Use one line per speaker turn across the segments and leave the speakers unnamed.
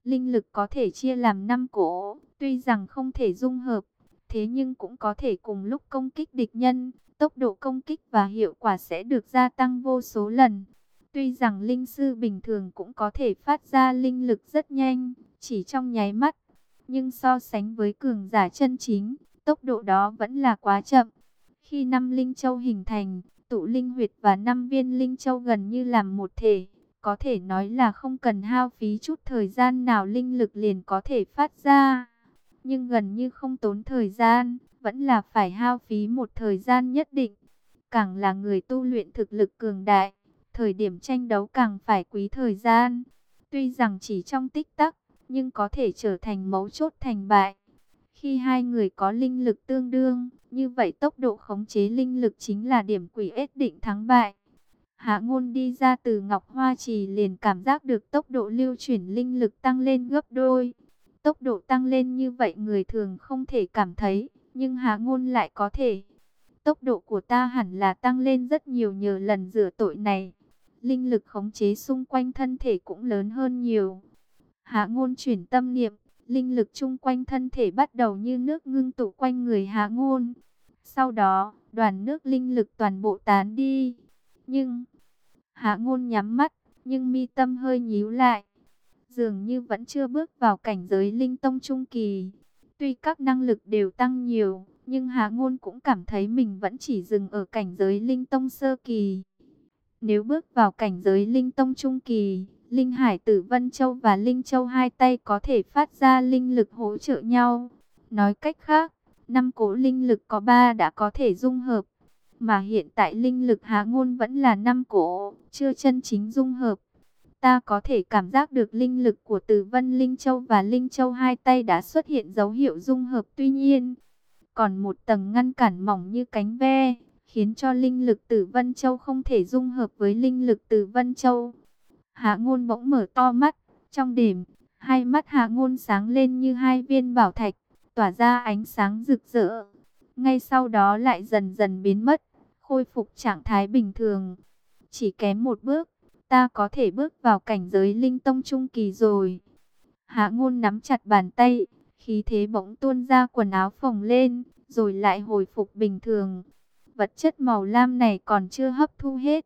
Linh lực có thể chia làm 5 cỗ, tuy rằng không thể dung hợp, thế nhưng cũng có thể cùng lúc công kích địch nhân. Tốc độ công kích và hiệu quả sẽ được gia tăng vô số lần. Tuy rằng linh sư bình thường cũng có thể phát ra linh lực rất nhanh, chỉ trong nháy mắt, nhưng so sánh với cường giả chân chính, tốc độ đó vẫn là quá chậm. Khi 5 linh châu hình thành, tụ linh huyệt và 5 viên linh châu gần như làm một thể, có thể nói là không cần hao phí chút thời gian nào linh lực liền có thể phát ra. Nhưng gần như không tốn thời gian, vẫn là phải hao phí một thời gian nhất định. Càng là người tu luyện thực lực cường đại, thời điểm tranh đấu càng phải quý thời gian. Tuy rằng chỉ trong tích tắc, nhưng có thể trở thành mấu chốt thành bại. Khi hai người có linh lực tương đương, như vậy tốc độ khống chế linh lực chính là điểm quỷ ết định thắng bại. Hạ Ngôn đi ra từ Ngọc Hoa Trì liền cảm giác được tốc độ lưu chuyển linh lực tăng lên gấp đôi. Tốc độ tăng lên như vậy người thường không thể cảm thấy, nhưng Hạ Ngôn lại có thể. Tốc độ của ta hẳn là tăng lên rất nhiều nhờ lần rửa tội này. Linh lực khống chế xung quanh thân thể cũng lớn hơn nhiều. Hạ Ngôn chuyển tâm niệm, linh lực chung quanh thân thể bắt đầu như nước ngưng tụ quanh người Hạ Ngôn. Sau đó, đoàn nước linh lực toàn bộ tán đi. Nhưng Hạ Ngôn nhắm mắt, nhưng mi tâm hơi nhíu lại. Dường như vẫn chưa bước vào cảnh giới linh tông trung kỳ. Tuy các năng lực đều tăng nhiều, nhưng Hạ Ngôn cũng cảm thấy mình vẫn chỉ dừng ở cảnh giới linh tông sơ kỳ. Nếu bước vào cảnh giới linh tông trung kỳ, Linh Hải Tử Vân Châu và Linh Châu hai tay có thể phát ra linh lực hỗ trợ nhau. Nói cách khác, 5 cỗ linh lực có 3 đã có thể dung hợp. Mà hiện tại linh lực Hạ Ngôn vẫn là 5 cỗ, chưa chân chính dung hợp. Ta có thể cảm giác được linh lực của Tử Vân Linh Châu và Linh Châu hai tay đã xuất hiện dấu hiệu dung hợp. Tuy nhiên, còn một tầng ngăn cản mỏng như cánh ve, khiến cho linh lực Tử Vân Châu không thể dung hợp với linh lực Tử Vân Châu. Hạ Ngôn bỗng mở to mắt, trong đêm, hai mắt Hạ Ngôn sáng lên như hai viên bảo thạch, tỏa ra ánh sáng rực rỡ. Ngay sau đó lại dần dần biến mất, khôi phục trạng thái bình thường. Chỉ kém một bước, ta có thể bước vào cảnh giới linh tông trung kỳ rồi. Hạ Ngôn nắm chặt bàn tay, khí thế bỗng tuôn ra, quần áo phồng lên, rồi lại hồi phục bình thường. Vật chất màu lam này còn chưa hấp thu hết.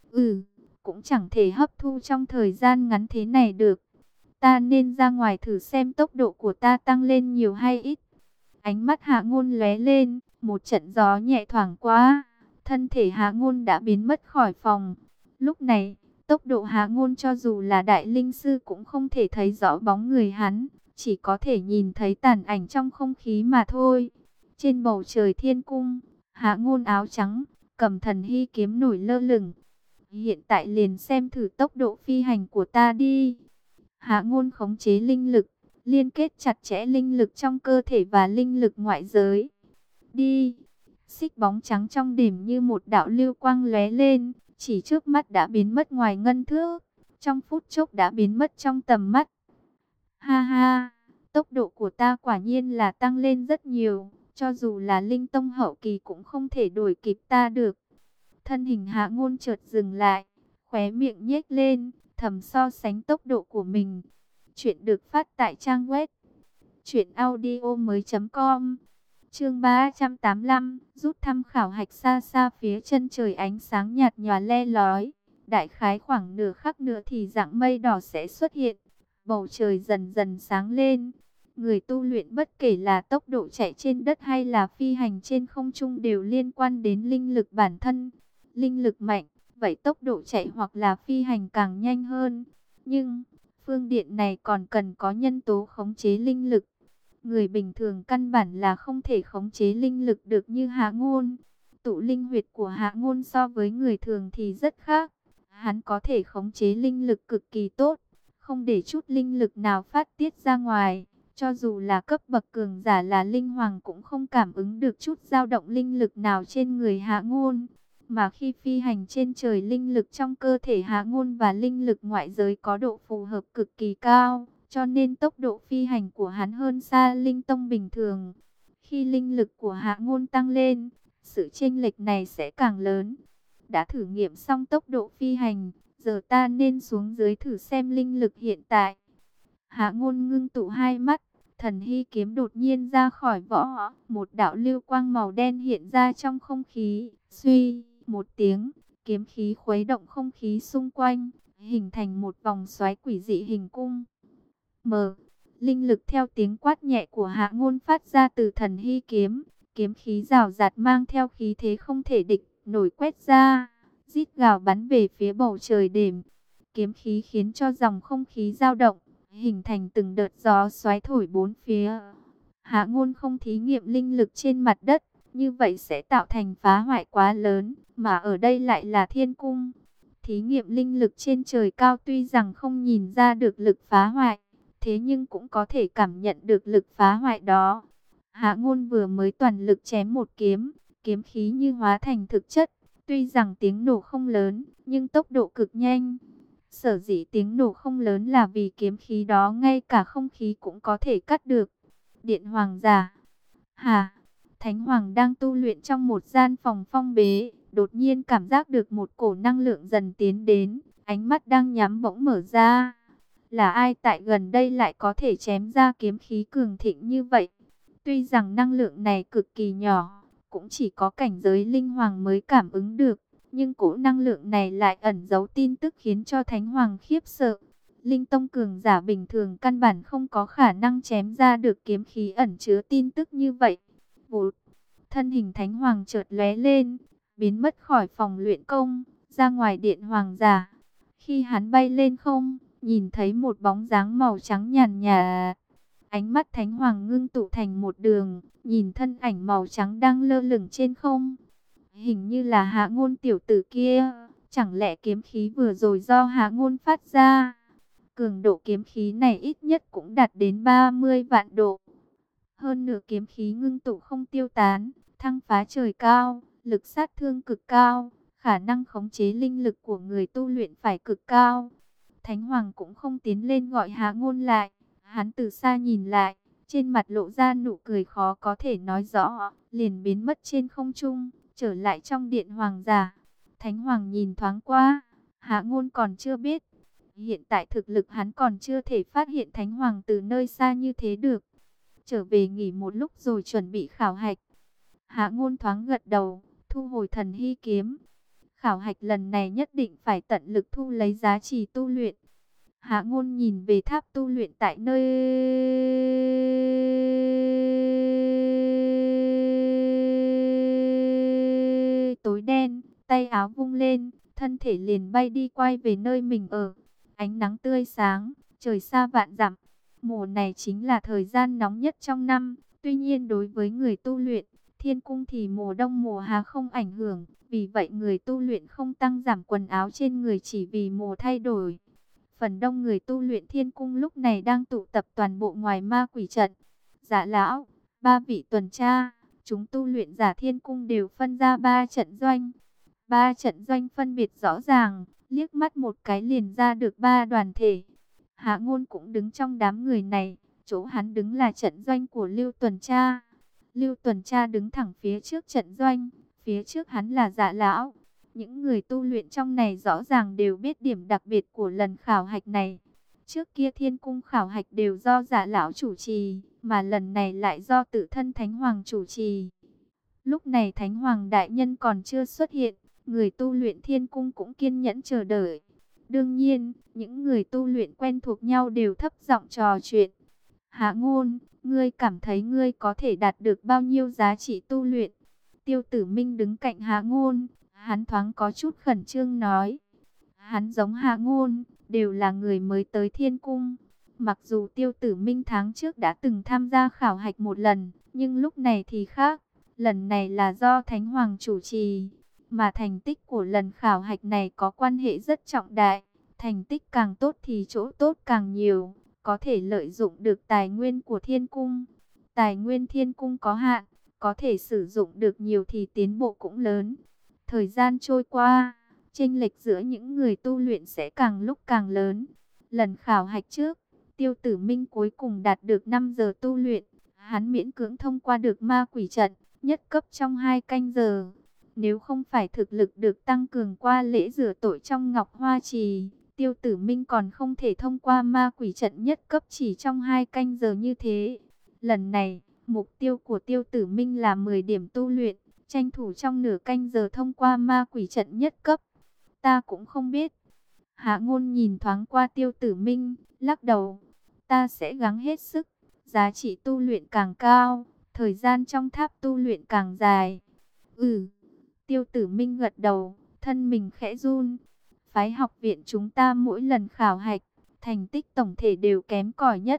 Cũng chẳng thể hấp thu trong thời gian ngắn thế này được. Ta nên ra ngoài thử xem tốc độ của ta tăng lên nhiều hay ít. Ánh mắt Hạ Ngôn lóe lên, một trận gió nhẹ thoảng qua, thân thể Hạ Ngôn đã biến mất khỏi phòng. Lúc này, tốc độ Hạ Ngôn cho dù là đại linh sư cũng không thể thấy rõ bóng người hắn, chỉ có thể nhìn thấy tàn ảnh trong không khí mà thôi. Trên bầu trời thiên cung, Hạ Ngôn áo trắng, cầm thần hy kiếm nổi lơ lửng. Hiện tại liền xem thử tốc độ phi hành của ta đi. Hạ Ngôn khống chế linh lực, liên kết chặt chẽ linh lực trong cơ thể và linh lực ngoại giới. Đi! Xích bóng trắng trong đêm như một đạo lưu quang lóe lên, chỉ trước mắt đã biến mất ngoài ngân thước, trong phút chốc đã biến mất trong tầm mắt. Ha ha! Tốc độ của ta quả nhiên là tăng lên rất nhiều, cho dù là linh tông hậu kỳ cũng không thể đuổi kịp ta được. Thân hình Hạ Ngôn chợt dừng lại, khóe miệng nhếch lên, thầm so sánh tốc độ của mình. Chuyện được phát tại trang web truyệnaudiomoi.com. Chương 385, rút thăm khảo hạch. Xa xa phía chân trời ánh sáng nhạt nhòa le lói, đại khái khoảng nửa khắc nữa thì dạng mây đỏ sẽ xuất hiện, bầu trời dần dần sáng lên. Người tu luyện bất kể là tốc độ chạy trên đất hay là phi hành trên không trung đều liên quan đến linh lực bản thân. Linh lực mạnh, vậy tốc độ chạy hoặc là phi hành càng nhanh hơn. Nhưng, phương diện này còn cần có nhân tố khống chế linh lực. Người bình thường căn bản là không thể khống chế linh lực được như Hạ Ngôn. Tụ linh huyệt của Hạ Ngôn so với người thường thì rất khác. Hắn có thể khống chế linh lực cực kỳ tốt, không để chút linh lực nào phát tiết ra ngoài. Cho dù là cấp bậc cường giả là linh hoàng cũng không cảm ứng được chút dao động linh lực nào trên người Hạ Ngôn. Mà khi phi hành trên trời, linh lực trong cơ thể Hạ Ngôn và linh lực ngoại giới có độ phù hợp cực kỳ cao, cho nên tốc độ phi hành của hắn hơn xa linh tông bình thường. Khi linh lực của Hạ Ngôn tăng lên, sự chênh lệch này sẽ càng lớn. Đã thử nghiệm xong tốc độ phi hành, giờ ta nên xuống dưới thử xem linh lực hiện tại. Hạ Ngôn ngưng tụ hai mắt, Thần Hy kiếm đột nhiên ra khỏi vỏ, một đạo lưu quang màu đen hiện ra trong không khí, suy một tiếng, kiếm khí khuấy động không khí xung quanh, hình thành một vòng xoáy quỷ dị hình cung. Mở, linh lực theo tiếng quát nhẹ của Hạ Ngôn phát ra từ Thần Hy kiếm, kiếm khí rào rạt mang theo khí thế không thể địch nổi quét ra, rít gào bắn về phía bầu trời đêm. Kiếm khí khiến cho dòng không khí dao động, hình thành từng đợt gió xoáy thổi bốn phía. Hạ Ngôn không thí nghiệm linh lực trên mặt đất, như vậy sẽ tạo thành phá hoại quá lớn, mà ở đây lại là thiên cung. Thí nghiệm linh lực trên trời cao tuy rằng không nhìn ra được lực phá hoại, thế nhưng cũng có thể cảm nhận được lực phá hoại đó. Hạ Ngôn vừa mới toàn lực chém một kiếm, kiếm khí như hóa thành thực chất, tuy rằng tiếng nổ không lớn, nhưng tốc độ cực nhanh. Sở dĩ tiếng nổ không lớn là vì kiếm khí đó ngay cả không khí cũng có thể cắt được. Điện Hoàng giả. Hà, Thánh Hoàng đang tu luyện trong một gian phòng phong bế, đột nhiên cảm giác được một cổ năng lượng dần tiến đến, ánh mắt đang nhắm bỗng mở ra. Là ai tại gần đây lại có thể chém ra kiếm khí cường thịnh như vậy? Tuy rằng năng lượng này cực kỳ nhỏ, cũng chỉ có cảnh giới linh hoàng mới cảm ứng được, nhưng cỗ năng lượng này lại ẩn giấu tin tức khiến cho Thánh Hoàng khiếp sợ. Linh tông cường giả bình thường căn bản không có khả năng chém ra được kiếm khí ẩn chứa tin tức như vậy. Vụt, thân hình Thánh Hoàng chợt lóe lên, biến mất khỏi phòng luyện công, ra ngoài điện hoàng giả. Khi hắn bay lên không, nhìn thấy một bóng dáng màu trắng nhàn nhạt. Ánh mắt Thánh Hoàng ngưng tụ thành một đường, nhìn thân ảnh màu trắng đang lơ lửng trên không. Hình như là Hạ Ngôn tiểu tử kia, chẳng lẽ kiếm khí vừa rồi do Hạ Ngôn phát ra? Cường độ kiếm khí này ít nhất cũng đạt đến 30 vạn độ. Hơn nữa kiếm khí ngưng tụ không tiêu tán, thăng phá trời cao, lực sát thương cực cao, khả năng khống chế linh lực của người tu luyện phải cực cao. Thánh Hoàng cũng không tiến lên gọi Hạ Ngôn lại, hắn từ xa nhìn lại, trên mặt lộ ra nụ cười khó có thể nói rõ, liền biến mất trên không trung, trở lại trong điện hoàng giả. Thánh Hoàng nhìn thoáng qua, Hạ Ngôn còn chưa biết, hiện tại thực lực hắn còn chưa thể phát hiện Thánh Hoàng từ nơi xa như thế được. Trở về nghỉ một lúc rồi chuẩn bị khảo hạch. Hạ Ngôn thoáng gật đầu, thu hồi Thần Hy kiếm. Khảo hạch lần này nhất định phải tận lực thu lấy giá trị tu luyện. Hạ Ngôn nhìn về tháp tu luyện tại nơi tối đen, tay áo vung lên, thân thể liền bay đi quay về nơi mình ở. Ánh nắng tươi sáng, trời xa vạn dặm. Mùa này chính là thời gian nóng nhất trong năm, tuy nhiên đối với người tu luyện, thiên cung thì mùa đông mùa hạ không ảnh hưởng, vì vậy người tu luyện không tăng giảm quần áo trên người chỉ vì mùa thay đổi. Phần đông người tu luyện thiên cung lúc này đang tụ tập toàn bộ ngoài ma quỷ trận. Dạ lão, ba vị tuần tra, chúng tu luyện giả thiên cung đều phân ra 3 trận doanh. 3 trận doanh phân biệt rõ ràng, liếc mắt một cái liền ra được 3 đoàn thể. Hạ Ngôn cũng đứng trong đám người này, chỗ hắn đứng là trận doanh của Lưu Tuần Tra. Lưu Tuần Tra đứng thẳng phía trước trận doanh, phía trước hắn là Dạ lão. Những người tu luyện trong này rõ ràng đều biết điểm đặc biệt của lần khảo hạch này. Trước kia thiên cung khảo hạch đều do Dạ lão chủ trì, mà lần này lại do tự thân Thánh Hoàng chủ trì. Lúc này Thánh Hoàng đại nhân còn chưa xuất hiện, người tu luyện thiên cung cũng kiên nhẫn chờ đợi. Đương nhiên, những người tu luyện quen thuộc nhau đều thấp giọng trò chuyện. Hạ Ngôn, ngươi cảm thấy ngươi có thể đạt được bao nhiêu giá trị tu luyện? Tiêu Tử Minh đứng cạnh Hạ Ngôn, hắn thoáng có chút khẩn trương nói. Hắn giống Hạ Ngôn, đều là người mới tới thiên cung. Mặc dù Tiêu Tử Minh tháng trước đã từng tham gia khảo hạch một lần, nhưng lúc này thì khác. Lần này là do Thánh Hoàng chủ trì, mà thành tích của lần khảo hạch này có quan hệ rất trọng đại. Thành tích càng tốt thì chỗ tốt càng nhiều, có thể lợi dụng được tài nguyên của thiên cung. Tài nguyên thiên cung có hạn, có thể sử dụng được nhiều thì tiến bộ cũng lớn. Thời gian trôi qua, chênh lệch giữa những người tu luyện sẽ càng lúc càng lớn. Lần khảo hạch trước, Tiêu Tử Minh cuối cùng đạt được 5 giờ tu luyện. Hắn miễn cưỡng thông qua được ma quỷ trận, nhất cấp trong 2 canh giờ. Nếu không phải thực lực được tăng cường qua lễ rửa tội trong Ngọc Hoa Trì, Tiêu Tử Minh còn không thể thông qua ma quỷ trận nhất cấp chỉ trong 2 canh giờ như thế. Lần này, mục tiêu của Tiêu Tử Minh là 10 điểm tu luyện, tranh thủ trong nửa canh giờ thông qua ma quỷ trận nhất cấp. Ta cũng không biết. Hạ Ngôn nhìn thoáng qua Tiêu Tử Minh, lắc đầu. Ta sẽ gắng hết sức, giá trị tu luyện càng cao, thời gian trong tháp tu luyện càng dài. Ừ, Tiêu Tử Minh gật đầu, thân mình khẽ run. Phái học viện chúng ta mỗi lần khảo hạch, thành tích tổng thể đều kém cỏi nhất.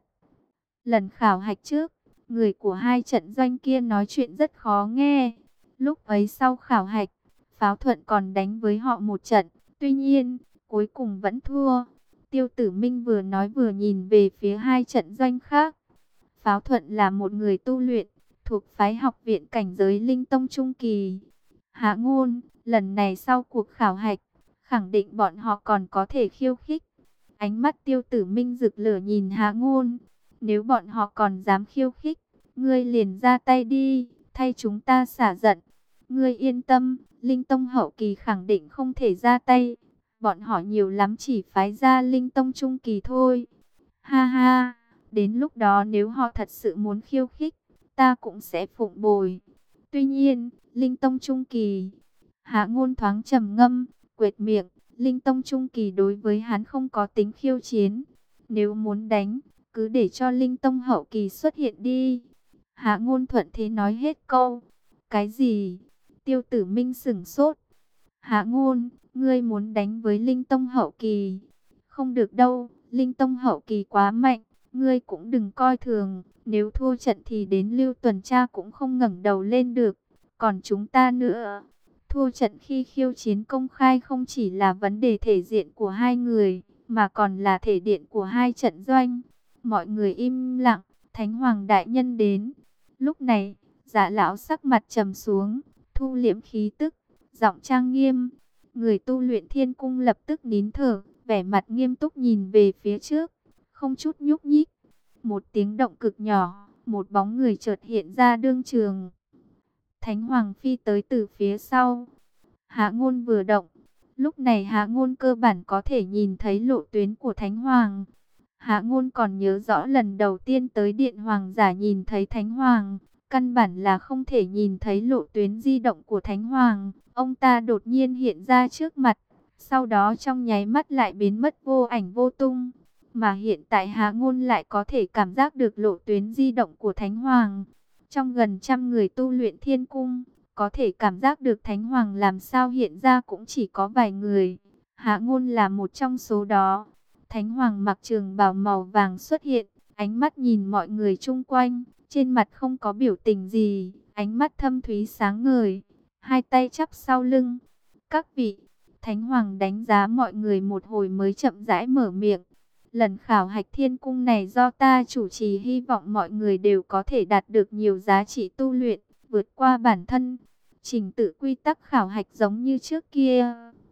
Lần khảo hạch trước, người của 2 trận doanh kia nói chuyện rất khó nghe. Lúc ấy sau khảo hạch, Pháo Thuận còn đánh với họ một trận, tuy nhiên, cuối cùng vẫn thua. Tiêu Tử Minh vừa nói vừa nhìn về phía 2 trận doanh khác. Pháo Thuận là một người tu luyện, thuộc phái học viện cảnh giới Linh Tông Trung Kỳ. Hạ Ngôn, lần này sau cuộc khảo hạch, khẳng định bọn họ còn có thể khiêu khích. Ánh mắt Tiêu Tử Minh rực lửa nhìn Hạ Ngôn. Nếu bọn họ còn dám khiêu khích, ngươi liền ra tay đi, thay chúng ta xả giận. Ngươi yên tâm, Linh Tông hậu kỳ khẳng định không thể ra tay. Bọn họ nhiều lắm chỉ phái ra Linh Tông Trung Kỳ thôi. Ha ha, đến lúc đó nếu họ thật sự muốn khiêu khích, ta cũng sẽ phụng bồi. Tuy nhiên, Linh Tông Trung Kỳ. Hạ Ngôn thoáng trầm ngâm, quệt miệng. Linh Tông Trung Kỳ đối với hắn không có tính khiêu chiến. Nếu muốn đánh, cứ để cho Linh Tông hậu kỳ xuất hiện đi. Hạ Ngôn thuận thế nói hết câu. Cái gì? Tiêu Tử Minh sửng sốt. Hạ Ngôn, ngươi muốn đánh với Linh Tông hậu kỳ? Không được đâu, Linh Tông hậu kỳ quá mạnh, ngươi cũng đừng coi thường. Nếu thua trận thì đến Lưu tuần tra cũng không ngẩng đầu lên được. Còn chúng ta nữa, thua trận khi khiêu chiến công khai không chỉ là vấn đề thể diện của 2 người, mà còn là thể diện của 2 trận doanh. Mọi người im lặng, Thánh Hoàng đại nhân đến. Lúc này, Dạ lão sắc mặt trầm xuống, thu liễm khí tức, giọng trang nghiêm. Người tu luyện Thiên Cung lập tức nín thở, vẻ mặt nghiêm túc nhìn về phía trước, không chút nhúc nhích. Một tiếng động cực nhỏ, một bóng người chợt hiện ra đương trường. Thánh Hoàng phi tới từ phía sau. Hạ Ngôn vừa động, lúc này Hạ Ngôn cơ bản có thể nhìn thấy lộ tuyến của Thánh Hoàng. Hạ Ngôn còn nhớ rõ lần đầu tiên tới Điện Hoàng giả nhìn thấy Thánh Hoàng, căn bản là không thể nhìn thấy lộ tuyến di động của Thánh Hoàng. Ông ta đột nhiên hiện ra trước mặt, sau đó trong nháy mắt lại biến mất vô ảnh vô tung. Mà hiện tại Hạ Ngôn lại có thể cảm giác được lộ tuyến di động của Thánh Hoàng. Trong gần 100 người tu luyện Thiên Cung, có thể cảm giác được Thánh Hoàng làm sao hiện ra cũng chỉ có vài người. Hạ Ngôn là một trong số đó. Thánh Hoàng mặc trường bào màu vàng xuất hiện, ánh mắt nhìn mọi người chung quanh, trên mặt không có biểu tình gì, ánh mắt thâm thúy sáng ngời, 2 tay chắp sau lưng. Các vị, Thánh Hoàng đánh giá mọi người một hồi mới chậm rãi mở miệng. Lần khảo hạch Thiên Cung này do ta chủ trì, hy vọng mọi người đều có thể đạt được nhiều giá trị tu luyện, vượt qua bản thân. Trình tự quy tắc khảo hạch giống như trước kia.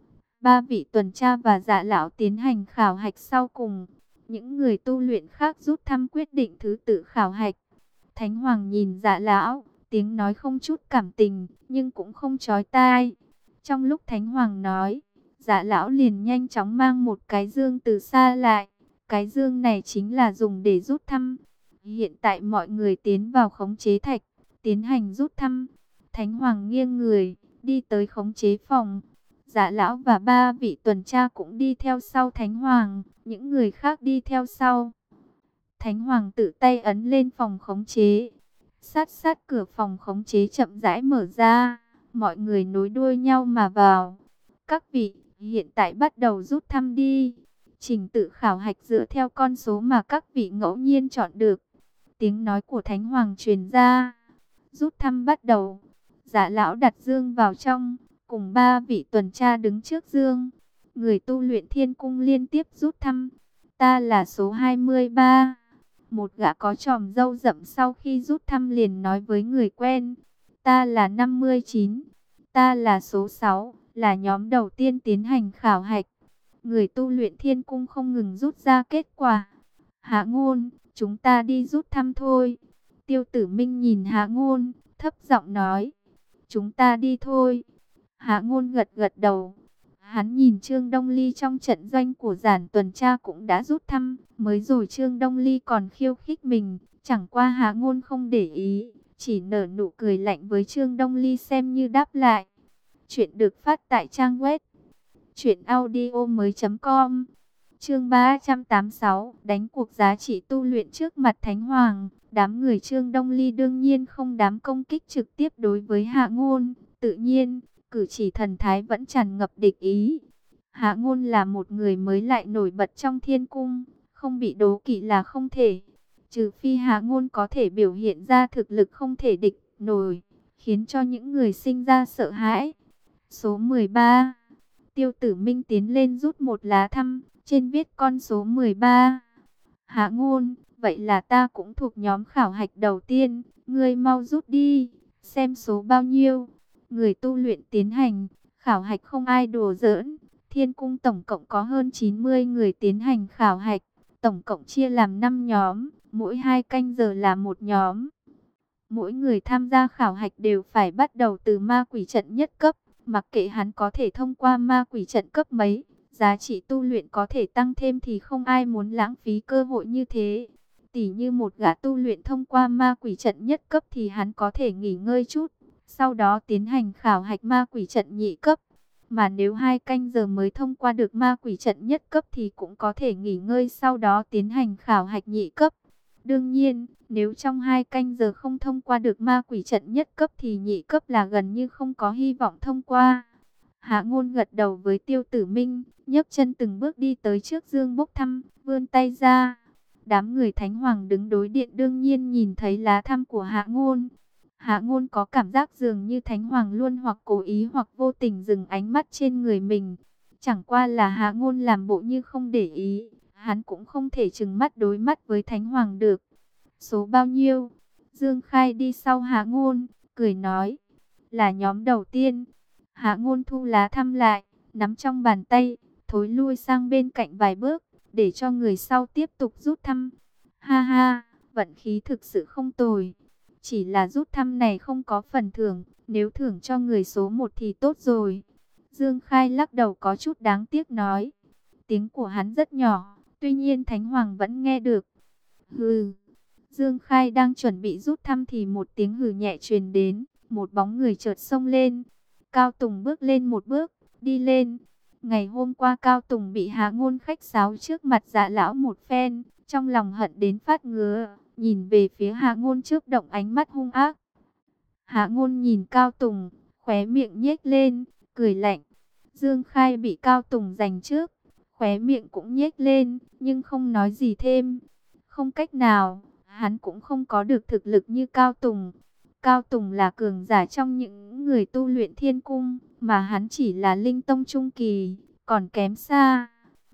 3 vị tuần tra và Dạ lão tiến hành khảo hạch sau cùng. Những người tu luyện khác rút thăm quyết định thứ tự khảo hạch. Thánh Hoàng nhìn Dạ lão, tiếng nói không chút cảm tình, nhưng cũng không chói tai. Trong lúc Thánh Hoàng nói, Dạ lão liền nhanh chóng mang một cái dương từ xa lại. Cái dương này chính là dùng để rút thăm. Hiện tại mọi người tiến vào khống chế thạch, tiến hành rút thăm. Thánh Hoàng nghiêng người, đi tới khống chế phòng. Dạ lão và 3 vị tuần tra cũng đi theo sau Thánh Hoàng, những người khác đi theo sau. Thánh Hoàng tự tay ấn lên phòng khống chế. Sát sát cửa phòng khống chế chậm rãi mở ra, mọi người nối đuôi nhau mà vào. Các vị, hiện tại bắt đầu rút thăm đi. Trình tự khảo hạch dựa theo con số mà các vị ngẫu nhiên chọn được. Tiếng nói của Thánh Hoàng truyền ra. Rút thăm bắt đầu. Dạ lão đặt dương vào trong, cùng 3 vị tuần tra đứng trước dương. Người tu luyện Thiên Cung liên tiếp rút thăm. Ta là số 23. Một gã có chòm râu rậm sau khi rút thăm liền nói với người quen. Ta là 59. Ta là số 6, là nhóm đầu tiên tiến hành khảo hạch. Người tu luyện Thiên Cung không ngừng rút ra kết quả. Hạ Ngôn, chúng ta đi rút thăm thôi. Tiêu Tử Minh nhìn Hạ Ngôn, thấp giọng nói. Chúng ta đi thôi. Hạ Ngôn gật gật đầu. Hắn nhìn Trương Đông Ly trong trận doanh của giản tuần tra cũng đã rút thăm, mới rồi Trương Đông Ly còn khiêu khích mình, chẳng qua Hạ Ngôn không để ý, chỉ nở nụ cười lạnh với Trương Đông Ly xem như đáp lại. Chuyện được phát tại trang web truyệnaudiomoi.com. Chương 386, đánh cuộc giá trị tu luyện trước mặt Thánh Hoàng. Đám người Trương Đông Ly đương nhiên không dám công kích trực tiếp đối với Hạ Ngôn, tự nhiên cử chỉ thần thái vẫn tràn ngập địch ý. Hạ Ngôn là một người mới lại nổi bật trong thiên cung, không bị đố kỵ là không thể. Trừ phi Hạ Ngôn có thể biểu hiện ra thực lực không thể địch nổi, khiến cho những người sinh ra sợ hãi. Số 13. Tiêu Tử Minh tiến lên rút một lá thăm, trên viết con số 13. Hạ Ngôn, vậy là ta cũng thuộc nhóm khảo hạch đầu tiên, ngươi mau rút đi, xem số bao nhiêu. Người tu luyện tiến hành, khảo hạch không ai đùa giỡn. Thiên cung tổng cộng có hơn 90 người tiến hành khảo hạch, tổng cộng chia làm 5 nhóm, mỗi 2 canh giờ là một nhóm. Mỗi người tham gia khảo hạch đều phải bắt đầu từ ma quỷ trận nhất cấp, mặc kệ hắn có thể thông qua ma quỷ trận cấp mấy, giá trị tu luyện có thể tăng thêm thì không ai muốn lãng phí cơ hội như thế. Tỉ như một gã tu luyện thông qua ma quỷ trận nhất cấp thì hắn có thể nghỉ ngơi chút, sau đó tiến hành khảo hạch ma quỷ trận nhị cấp. Mà nếu 2 canh giờ mới thông qua được ma quỷ trận nhất cấp thì cũng có thể nghỉ ngơi sau đó tiến hành khảo hạch nhị cấp. Đương nhiên, nếu trong 2 canh giờ không thông qua được ma quỷ trận nhất cấp thì nhị cấp là gần như không có hy vọng thông qua. Hạ Ngôn gật đầu với Tiêu Tử Minh, nhấc chân từng bước đi tới trước Dương Bốc Thăm, vươn tay ra. Đám người Thánh Hoàng đứng đối điện đương nhiên nhìn thấy lá thăm của Hạ Ngôn. Hạ Ngôn có cảm giác dường như Thánh Hoàng luôn hoặc cố ý hoặc vô tình dừng ánh mắt trên người mình. Chẳng qua là Hạ Ngôn làm bộ như không để ý, hắn cũng không thể trừng mắt đối mắt với Thánh Hoàng được. Số bao nhiêu? Dương Khai đi sau Hạ Ngôn, cười nói, là nhóm đầu tiên. Hạ Ngôn thu lá thăm lại, nắm trong bàn tay, thối lui sang bên cạnh vài bước, để cho người sau tiếp tục rút thăm. Ha ha, vận khí thực sự không tồi. Chỉ là rút thăm này không có phần thưởng, nếu thưởng cho người số 1 thì tốt rồi. Dương Khai lắc đầu có chút đáng tiếc nói. Tiếng của hắn rất nhỏ, tuy nhiên Thánh Hoàng vẫn nghe được. Hừ. Dương Khai đang chuẩn bị rút thăm thì một tiếng hừ nhẹ truyền đến, một bóng người chợt xông lên. Cao Tùng bước lên một bước, đi lên. Ngày hôm qua Cao Tùng bị Hạ Ngôn khách sáo trước mặt Dạ lão một phen, trong lòng hận đến phát ngứa, nhìn về phía Hạ Ngôn trước động ánh mắt hung ác. Hạ Ngôn nhìn Cao Tùng, khóe miệng nhếch lên, cười lạnh. Dương Khai bị Cao Tùng giành trước, khóe miệng cũng nhếch lên, nhưng không nói gì thêm. Không cách nào, hắn cũng không có được thực lực như Cao Tùng. Cao Tùng là cường giả trong những người tu luyện thiên cung, mà hắn chỉ là linh tông trung kỳ, còn kém xa.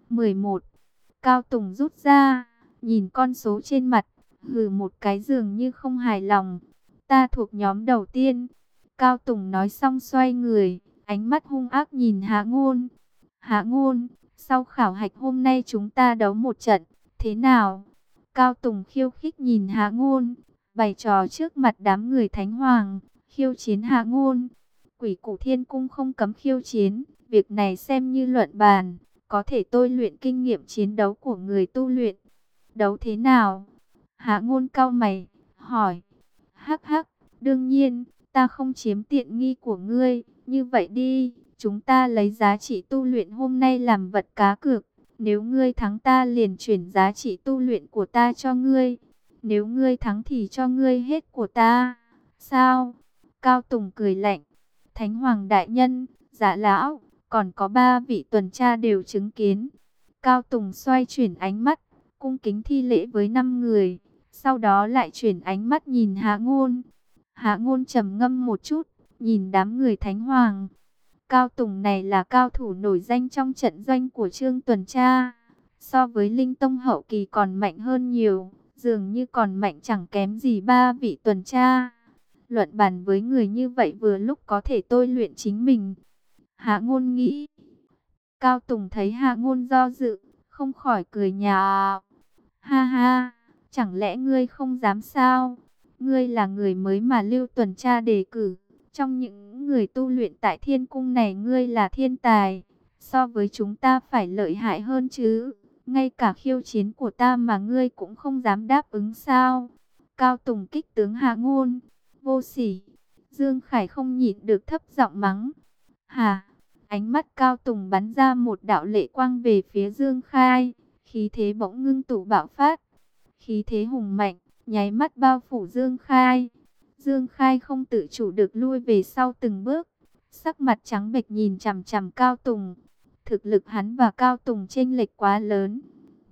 11. Cao Tùng rút ra, nhìn con số trên mặt, hừ một cái dường như không hài lòng. Ta thuộc nhóm đầu tiên. Cao Tùng nói xong xoay người, ánh mắt hung ác nhìn Hạ Ngôn. Hạ Ngôn, sau khảo hạch hôm nay chúng ta đấu một trận, thế nào? Cao Tùng khiêu khích nhìn Hạ Ngôn, bày trò trước mặt đám người Thánh Hoàng, khiêu chiến Hạ Ngôn. Quỷ Củ Thiên Cung không cấm khiêu chiến, việc này xem như luận bàn, có thể tôi luyện kinh nghiệm chiến đấu của người tu luyện. Đấu thế nào? Hạ Ngôn cau mày, hỏi. Hắc hắc, đương nhiên, ta không chiếm tiện nghi của ngươi, như vậy đi, chúng ta lấy giá trị tu luyện hôm nay làm vật cá cược. Nếu ngươi thắng ta liền chuyển giá trị tu luyện của ta cho ngươi. Nếu ngươi thắng thì cho ngươi hết của ta. Sao? Cao Tùng cười lạnh. Thánh Hoàng đại nhân, Dạ lão, còn có 3 vị tuần tra đều chứng kiến. Cao Tùng xoay chuyển ánh mắt, cung kính thi lễ với 5 người. Sau đó lại chuyển ánh mắt nhìn Hạ Ngôn. Hạ Ngôn trầm ngâm một chút, nhìn đám người Thánh Hoàng. Cao Tùng này là cao thủ nổi danh trong trận doanh của Trương tuần tra. So với Linh Tông hậu kỳ còn mạnh hơn nhiều, dường như còn mạnh chẳng kém gì 3 vị tuần tra. Luận bàn với người như vậy vừa lúc có thể tôi luyện chính mình. Hạ Ngôn nghĩ. Cao Tùng thấy Hạ Ngôn do dự, không khỏi cười nhạo. Ha ha, chẳng lẽ ngươi không dám sao? Ngươi là người mới mà Lưu tuần tra đề cử. Trong những người tu luyện tại thiên cung này ngươi là thiên tài. So với chúng ta phải lợi hại hơn chứ. Ngay cả khiêu chiến của ta mà ngươi cũng không dám đáp ứng sao? Cao Tùng kích tướng Hạ Ngôn. Vô sỉ. Dương Khải không nhịn được thấp giọng mắng. Hả? Ánh mắt Cao Tùng bắn ra một đạo lệ quang về phía Dương Khai. Khí thế bỗng ngưng tụ bạo phát. Khí thế hùng mạnh, nháy mắt bao phủ Dương Khai. Dương Khai không tự chủ được lui về sau từng bước. Sắc mặt trắng bệch nhìn chằm chằm Cao Tùng. Thực lực hắn và Cao Tùng chênh lệch quá lớn.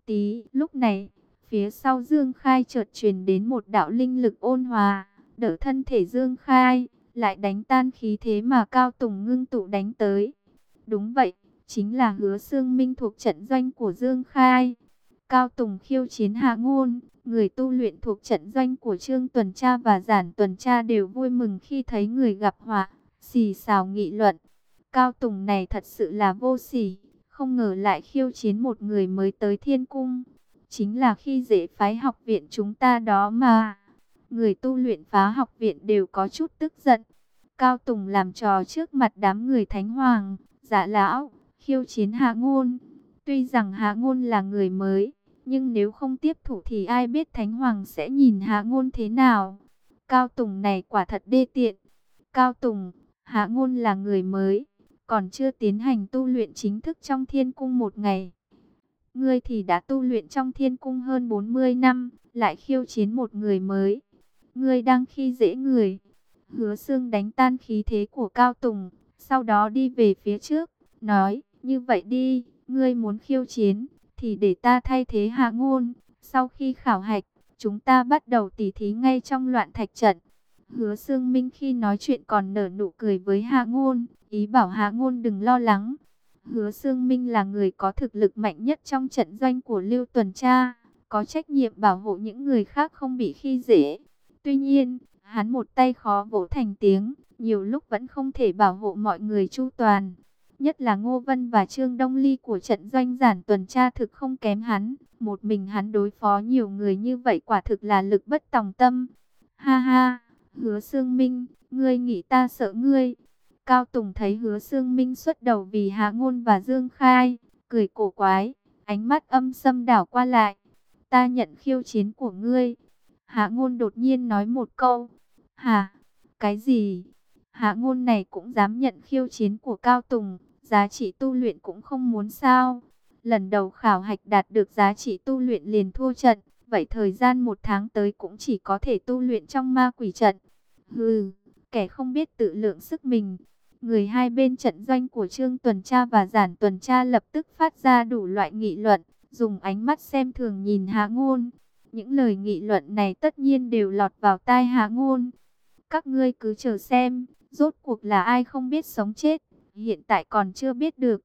Lúc này, phía sau Dương Khai chợt truyền đến một đạo linh lực ôn hòa, đỡ thân thể Dương Khai, lại đánh tan khí thế mà Cao Tùng ngưng tụ đánh tới. Đúng vậy, chính là Hứa Xương Minh thuộc trận doanh của Dương Khai. Cao Tùng khiêu chiến Hạ Ngôn, người tu luyện thuộc trận doanh của Trương Tuần Tra và Giản Tuần Tra đều vui mừng khi thấy người gặp họa, xì xào nghị luận. Cao Tùng này thật sự là vô sỉ, không ngờ lại khiêu chiến một người mới tới Thiên Cung. Chính là khi dễ phái học viện chúng ta đó mà. Người tu luyện phá học viện đều có chút tức giận. Cao Tùng làm trò trước mặt đám người Thánh Hoàng, Dạ lão, khiêu chiến Hạ Ngôn. Tuy rằng Hạ Ngôn là người mới, nhưng nếu không tiếp thủ thì ai biết Thánh Hoàng sẽ nhìn Hạ Ngôn thế nào. Cao Tùng này quả thật đê tiện. Cao Tùng, Hạ Ngôn là người mới, còn chưa tiến hành tu luyện chính thức trong Thiên Cung một ngày. Ngươi thì đã tu luyện trong Thiên Cung hơn 40 năm, lại khiêu chiến một người mới. Ngươi đang khi dễ người. Hứa Xương đánh tan khí thế của Cao Tùng, sau đó đi về phía trước, nói, như vậy đi, ngươi muốn khiêu chiến, thì để ta thay thế Hạ Ngôn. Sau khi khảo hạch, chúng ta bắt đầu tỉ thí ngay trong loạn thạch trận. Hứa Xương Minh khi nói chuyện còn nở nụ cười với Hạ Ngôn, ý bảo Hạ Ngôn đừng lo lắng. Hứa Xương Minh là người có thực lực mạnh nhất trong trận doanh của Lưu Tuần Tra, có trách nhiệm bảo hộ những người khác không bị khi dễ. Tuy nhiên, hắn một tay khó vỗ thành tiếng, nhiều lúc vẫn không thể bảo hộ mọi người chu toàn. Nhất là Ngô Vân và Trương Đông Ly của trận doanh Giản Tuần Tra thực không kém hắn. Một mình hắn đối phó nhiều người như vậy quả thực là lực bất tòng tâm. Ha ha, Hứa Xương Minh, ngươi nghĩ ta sợ ngươi? Cao Tùng thấy Hứa Xương Minh xuất đầu vì Hạ Ngôn và Dương Khai, cười cổ quái, ánh mắt âm sâm đảo qua lại. Ta nhận khiêu chiến của ngươi. Hạ Ngôn đột nhiên nói một câu. Hả? Cái gì? Hạ Ngôn này cũng dám nhận khiêu chiến của Cao Tùng, giá trị tu luyện cũng không muốn sao? Lần đầu khảo hạch đạt được giá trị tu luyện liền thua trận, vậy thời gian 1 tháng tới cũng chỉ có thể tu luyện trong ma quỷ trận. Hừ, kẻ không biết tự lượng sức mình. Người hai bên trận doanh của Trương Tuần Tra và Giản Tuần Tra lập tức phát ra đủ loại nghị luận, dùng ánh mắt xem thường nhìn Hạ Ngôn. Những lời nghị luận này tất nhiên đều lọt vào tai Hạ Ngôn. Các ngươi cứ chờ xem, rốt cuộc là ai không biết sống chết, hiện tại còn chưa biết được.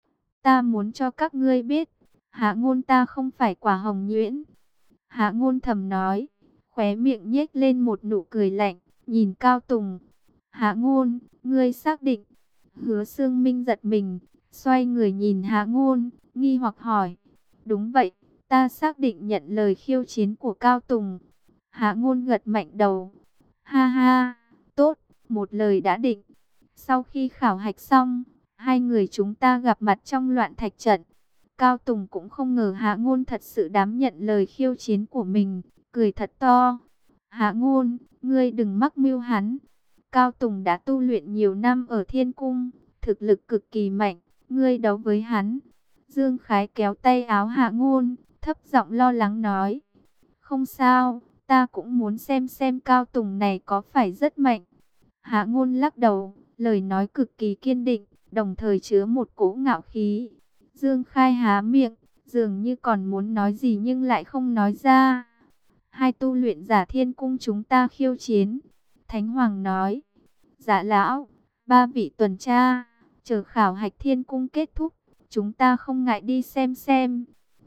Ta muốn cho các ngươi biết, Hạ Ngôn ta không phải quả hồng nhuyễn. Hạ Ngôn thầm nói, khóe miệng nhếch lên một nụ cười lạnh, nhìn Cao Tùng. Hạ Ngôn, ngươi xác định? Hứa Xương Minh giật mình, xoay người nhìn Hạ Ngôn, nghi hoặc hỏi. Đúng vậy, ta xác định nhận lời khiêu chiến của Cao Tùng. Hạ Ngôn gật mạnh đầu. Ha ha, tốt, một lời đã định. Sau khi khảo hạch xong, hai người chúng ta gặp mặt trong loạn thạch trận. Cao Tùng cũng không ngờ Hạ Ngôn thật sự dám nhận lời khiêu chiến của mình, cười thật to. Hạ Ngôn, ngươi đừng mắc mưu hắn. Cao Tùng đã tu luyện nhiều năm ở Thiên Cung, thực lực cực kỳ mạnh, ngươi đấu với hắn. Dương Khái kéo tay áo Hạ Ngôn, thấp giọng lo lắng nói. Không sao, ta cũng muốn xem Cao Tùng này có phải rất mạnh. Hạ Ngôn lắc đầu, lời nói cực kỳ kiên định, đồng thời chứa một cỗ ngạo khí. Dương Khai há miệng, dường như còn muốn nói gì nhưng lại không nói ra. Hai tu luyện giả Thiên Cung chúng ta khiêu chiến. Thánh Hoàng nói, dạ lão, 3 vị tuần tra, chờ khảo hạch Thiên Cung kết thúc, chúng ta không ngại đi xem.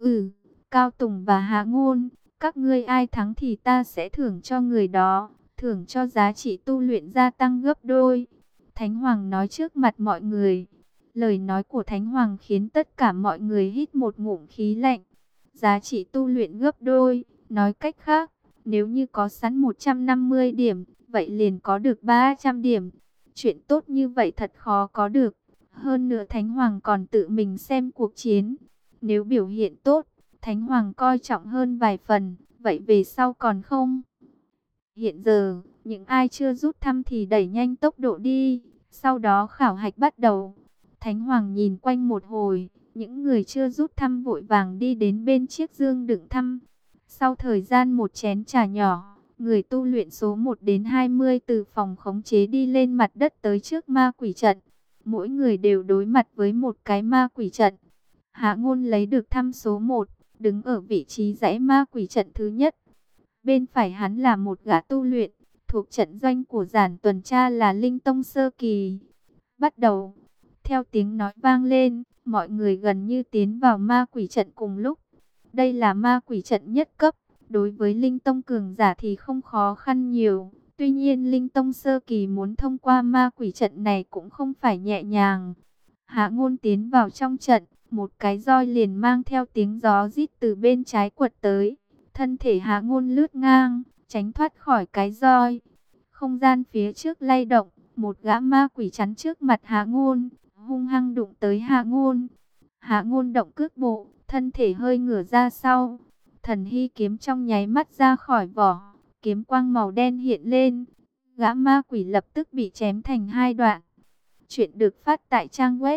Cao Tùng và Hạ Ngôn, các ngươi ai thắng thì ta sẽ thưởng cho người đó, thưởng cho giá trị tu luyện gia tăng gấp đôi. Thánh Hoàng nói trước mặt mọi người. Lời nói của Thánh Hoàng khiến tất cả mọi người hít một ngụm khí lạnh. Giá trị tu luyện gấp đôi, nói cách khác, nếu như có sẵn 150 điểm, vậy liền có được 300 điểm. Chuyện tốt như vậy thật khó có được. Hơn nữa Thánh Hoàng còn tự mình xem cuộc chiến. Nếu biểu hiện tốt, Thánh Hoàng coi trọng hơn vài phần, vậy về sau còn không? Hiện giờ, những ai chưa rút thăm thì đẩy nhanh tốc độ đi, sau đó khảo hạch bắt đầu. Thánh Hoàng nhìn quanh một hồi, những người chưa rút thăm vội vàng đi đến bên chiếc dương đựng thăm. Sau thời gian một chén trà nhỏ, người tu luyện số 1 đến 20 từ phòng khống chế đi lên mặt đất tới trước ma quỷ trận. Mỗi người đều đối mặt với một cái ma quỷ trận. Hạ Ngôn lấy được thăm số 1, đứng ở vị trí dãy ma quỷ trận thứ nhất. Bên phải hắn là một gã tu luyện, thuộc trận doanh của giản tuần tra là Linh Tông Sơ Kỳ. Bắt đầu, theo tiếng nói vang lên, mọi người gần như tiến vào ma quỷ trận cùng lúc. Đây là ma quỷ trận nhất cấp, đối với Linh Tông cường giả thì không khó khăn nhiều. Tuy nhiên Linh Tông Sơ Kỳ muốn thông qua ma quỷ trận này cũng không phải nhẹ nhàng. Hạ Ngôn tiến vào trong trận, một cái roi liền mang theo tiếng gió rít từ bên trái quật tới. Thân thể Hạ Ngôn lướt ngang, tránh thoát khỏi cái roi. Không gian phía trước lay động, một gã ma quỷ chắn trước mặt Hạ Ngôn, hung hăng đụng tới Hạ Ngôn. Hạ Ngôn động cước bộ, thân thể hơi ngửa ra sau. Thần hy kiếm trong nháy mắt ra khỏi vỏ, kiếm quang màu đen hiện lên. Gã ma quỷ lập tức bị chém thành hai đoạn. Chuyện được phát tại trang web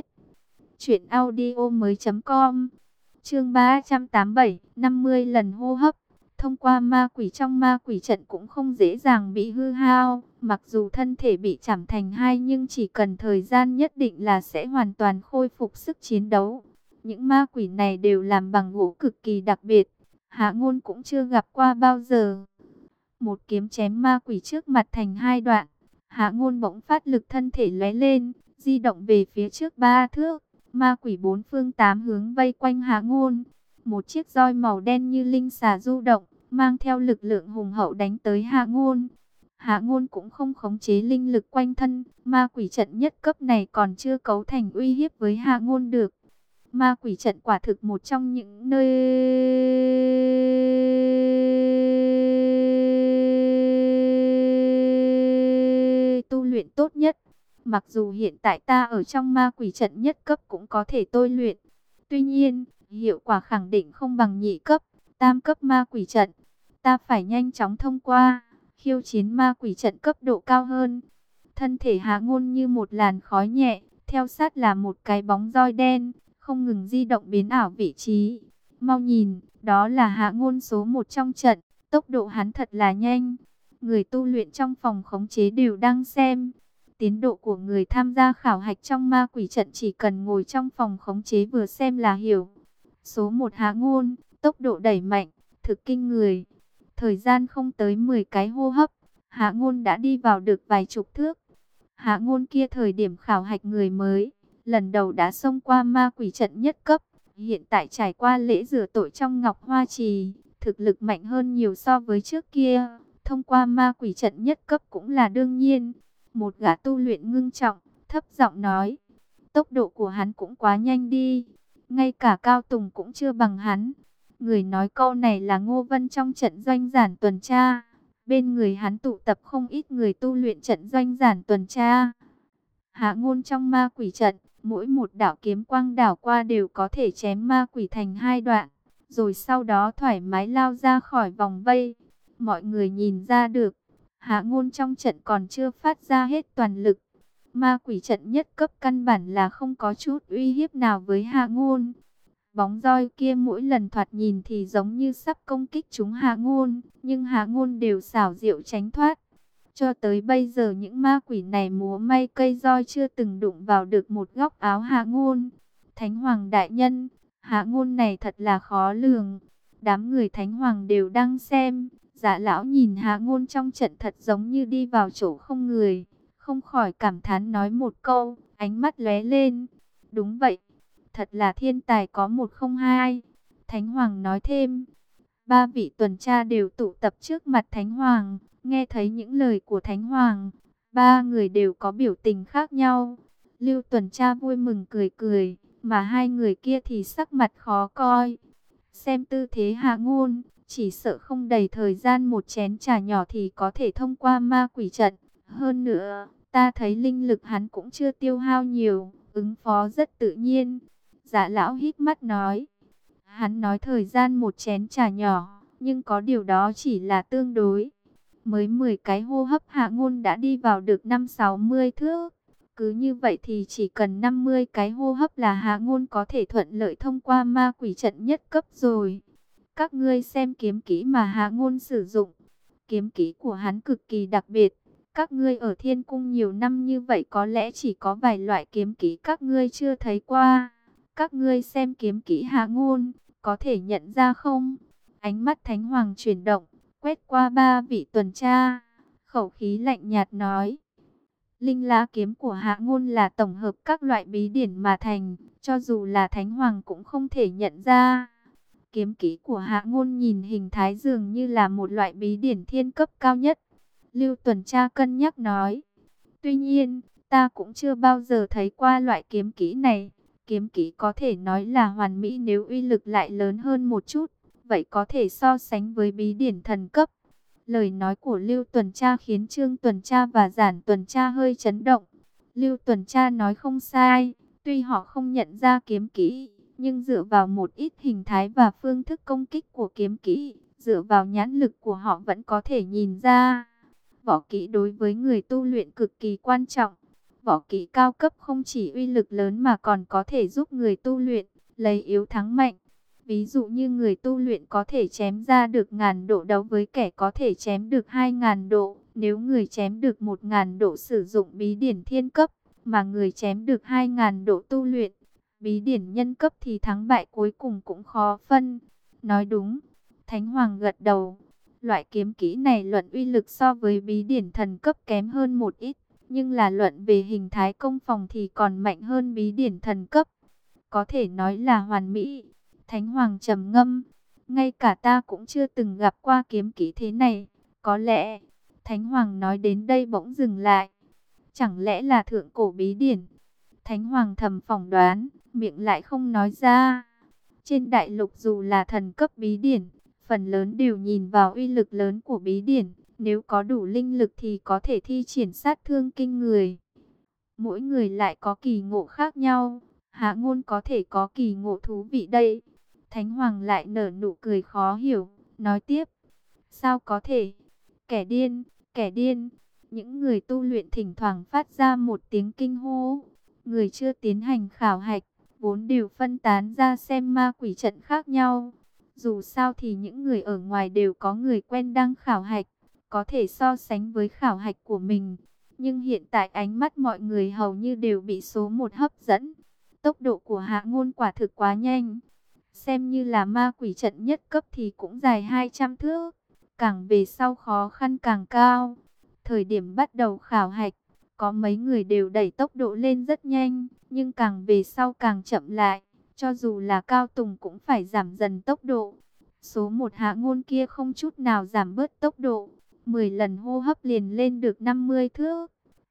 truyệnaudiomoi.com. Chương 387, 50 lần hô hấp. Thông qua ma quỷ trong ma quỷ trận cũng không dễ dàng bị hư hao. Mặc dù thân thể bị chảm thành hai nhưng chỉ cần thời gian nhất định là sẽ hoàn toàn khôi phục sức chiến đấu. Những ma quỷ này đều làm bằng gỗ cực kỳ đặc biệt. Hạ Ngôn cũng chưa gặp qua bao giờ. Một kiếm chém ma quỷ trước mặt thành hai đoạn. Hạ Ngôn bỗng phát lực, thân thể lóe lên, di động về phía trước 3 thước. Ma quỷ bốn phương tám hướng vây quanh Hạ Ngôn. Một chiếc roi màu đen như linh xà du động, mang theo lực lượng hùng hậu đánh tới Hạ Ngôn. Hạ Ngôn cũng không khống chế linh lực quanh thân, ma quỷ trận nhất cấp này còn chưa cấu thành uy hiếp với Hạ Ngôn được. Ma quỷ trận quả thực một trong những nơi tu luyện tốt nhất. Mặc dù hiện tại ta ở trong ma quỷ trận nhất cấp cũng có thể tôi luyện. Tuy nhiên, hiệu quả khẳng định không bằng nhị cấp, tam cấp ma quỷ trận. Ta phải nhanh chóng thông qua, khiêu chiến ma quỷ trận cấp độ cao hơn. Thân thể Hạ Ngôn như một làn khói nhẹ, theo sát là một cái bóng roi đen, không ngừng di động biến ảo vị trí. Mau nhìn, đó là Hạ Ngôn số 1 trong trận, tốc độ hắn thật là nhanh. Người tu luyện trong phòng khống chế đều đang xem. Tiến độ của người tham gia khảo hạch trong ma quỷ trận chỉ cần ngồi trong phòng khống chế vừa xem là hiểu. Số 1 Hạ Ngôn, tốc độ đẩy mạnh, thực kinh người. Thời gian không tới 10 cái hô hấp, Hạ Ngôn đã đi vào được vài chục thước. Hạ Ngôn kia thời điểm khảo hạch người mới, lần đầu đã xông qua ma quỷ trận nhất cấp. Hiện tại trải qua lễ rửa tội trong Ngọc Hoa Trì, thực lực mạnh hơn nhiều so với trước kia. Thông qua ma quỷ trận nhất cấp cũng là đương nhiên. Một gã tu luyện ngưng trọng, thấp giọng nói. Tốc độ của hắn cũng quá nhanh đi. Ngay cả Cao Tùng cũng chưa bằng hắn. Người nói câu này là Ngô Vân trong trận doanh giản tuần tra. Bên người hắn tụ tập không ít người tu luyện trận doanh giản tuần tra. Hạ Ngôn trong ma quỷ trận, mỗi một đạo kiếm quang đảo qua đều có thể chém ma quỷ thành hai đoạn. Rồi sau đó thoải mái lao ra khỏi vòng vây. Mọi người nhìn ra được, Hạ Ngôn trong trận còn chưa phát ra hết toàn lực. Ma quỷ trận nhất cấp căn bản là không có chút uy hiếp nào với Hạ Ngôn. Bóng roi kia mỗi lần thoạt nhìn thì giống như sắp công kích chúng Hạ Ngôn, nhưng Hạ Ngôn đều xảo diệu tránh thoát. Cho tới bây giờ những ma quỷ này múa may cây roi chưa từng đụng vào được một góc áo Hạ Ngôn. Thánh Hoàng đại nhân, Hạ Ngôn này thật là khó lường. Đám người Thánh Hoàng đều đang xem. Dạ lão nhìn Hạ Ngôn trong trận thật giống như đi vào chỗ không người, không khỏi cảm thán nói một câu, ánh mắt lóe lên. Đúng vậy, thật là thiên tài có một không hai. Thánh Hoàng nói thêm. Ba vị tuần tra đều tụ tập trước mặt Thánh Hoàng, nghe thấy những lời của Thánh Hoàng, ba người đều có biểu tình khác nhau. Lưu tuần tra vui mừng cười cười, mà hai người kia thì sắc mặt khó coi. Xem tư thế Hạ Ngôn, chỉ sợ không đầy thời gian một chén trà nhỏ thì có thể thông qua ma quỷ trận. Hơn nữa, ta thấy linh lực hắn cũng chưa tiêu hao nhiều, ứng phó rất tự nhiên. Dạ lão hít mắt nói. Hắn nói thời gian một chén trà nhỏ, nhưng có điều đó chỉ là tương đối. Mới 10 cái hô hấp Hạ Ngôn đã đi vào được 5-60 thước. Cứ như vậy thì chỉ cần 50 cái hô hấp là Hạ Ngôn có thể thuận lợi thông qua ma quỷ trận nhất cấp rồi. Các ngươi xem kiếm kỹ mà Hạ Ngôn sử dụng. Kiếm kỹ của hắn cực kỳ đặc biệt. Các ngươi ở thiên cung nhiều năm như vậy có lẽ chỉ có vài loại kiếm kỹ các ngươi chưa thấy qua. Các ngươi xem kiếm kỹ Hạ Ngôn, có thể nhận ra không? Ánh mắt Thánh Hoàng chuyển động, quét qua ba vị tuần tra, khẩu khí lạnh nhạt nói. Linh lá kiếm của Hạ Ngôn là tổng hợp các loại bí điển mà thành, cho dù là Thánh Hoàng cũng không thể nhận ra. Kiếm kỹ của Hạ Ngôn nhìn hình thái dường như là một loại bí điển thiên cấp cao nhất. Lưu tuần tra cân nhắc nói. Tuy nhiên, ta cũng chưa bao giờ thấy qua loại kiếm kỹ này. Kiếm kỹ có thể nói là hoàn mỹ nếu uy lực lại lớn hơn một chút. Vậy có thể so sánh với bí điển thần cấp. Lời nói của Lưu tuần tra khiến Trương tuần tra và Giản tuần tra hơi chấn động. Lưu tuần tra nói không sai. Tuy họ không nhận ra kiếm kỹ, nhưng dựa vào một ít hình thái và phương thức công kích của kiếm kỹ, dựa vào nhãn lực của họ vẫn có thể nhìn ra. Võ kỹ đối với người tu luyện cực kỳ quan trọng. Võ kỹ cao cấp không chỉ uy lực lớn mà còn có thể giúp người tu luyện lấy yếu thắng mạnh. Ví dụ như người tu luyện có thể chém ra được 1000 độ đấu với kẻ có thể chém được 2000 độ. Nếu người chém được 1000 độ sử dụng bí điển thiên cấp, mà người chém được 2000 độ tu luyện bí điển nhân cấp thì thắng bại cuối cùng cũng khó phân. Nói đúng. Thánh Hoàng gật đầu. Loại kiếm kỹ này luận uy lực so với bí điển thần cấp kém hơn một ít, nhưng là luận về hình thái công phòng thì còn mạnh hơn bí điển thần cấp. Có thể nói là hoàn mỹ. Thánh Hoàng trầm ngâm. Ngay cả ta cũng chưa từng gặp qua kiếm kỹ thế này. Có lẽ, Thánh Hoàng nói đến đây bỗng dừng lại. Chẳng lẽ là thượng cổ bí điển? Thánh Hoàng thầm phỏng đoán, miệng lại không nói ra. Trên đại lục dù là thần cấp bí điển, phần lớn đều nhìn vào uy lực lớn của bí điển. Nếu có đủ linh lực thì có thể thi triển sát thương kinh người. Mỗi người lại có kỳ ngộ khác nhau. Hạ Ngôn có thể có kỳ ngộ thú vị đây. Thánh Hoàng lại nở nụ cười khó hiểu, nói tiếp. Sao có thể? Kẻ điên, kẻ điên. Những người tu luyện thỉnh thoảng phát ra một tiếng kinh hô. Người chưa tiến hành khảo hạch, vốn đều phân tán ra xem ma quỷ trận khác nhau. Dù sao thì những người ở ngoài đều có người quen đang khảo hạch, có thể so sánh với khảo hạch của mình. Nhưng hiện tại ánh mắt mọi người hầu như đều bị số một hấp dẫn. Tốc độ của Hạ Ngôn quả thực quá nhanh. Xem như là ma quỷ trận nhất cấp thì cũng dài 200 thước. Càng về sau khó khăn càng cao. Thời điểm bắt đầu khảo hạch, có mấy người đều đẩy tốc độ lên rất nhanh, nhưng càng về sau càng chậm lại. Cho dù là Cao Tùng cũng phải giảm dần tốc độ. Số một Hạ Ngôn kia không chút nào giảm bớt tốc độ. 10 lần hô hấp liền lên được 50 thước.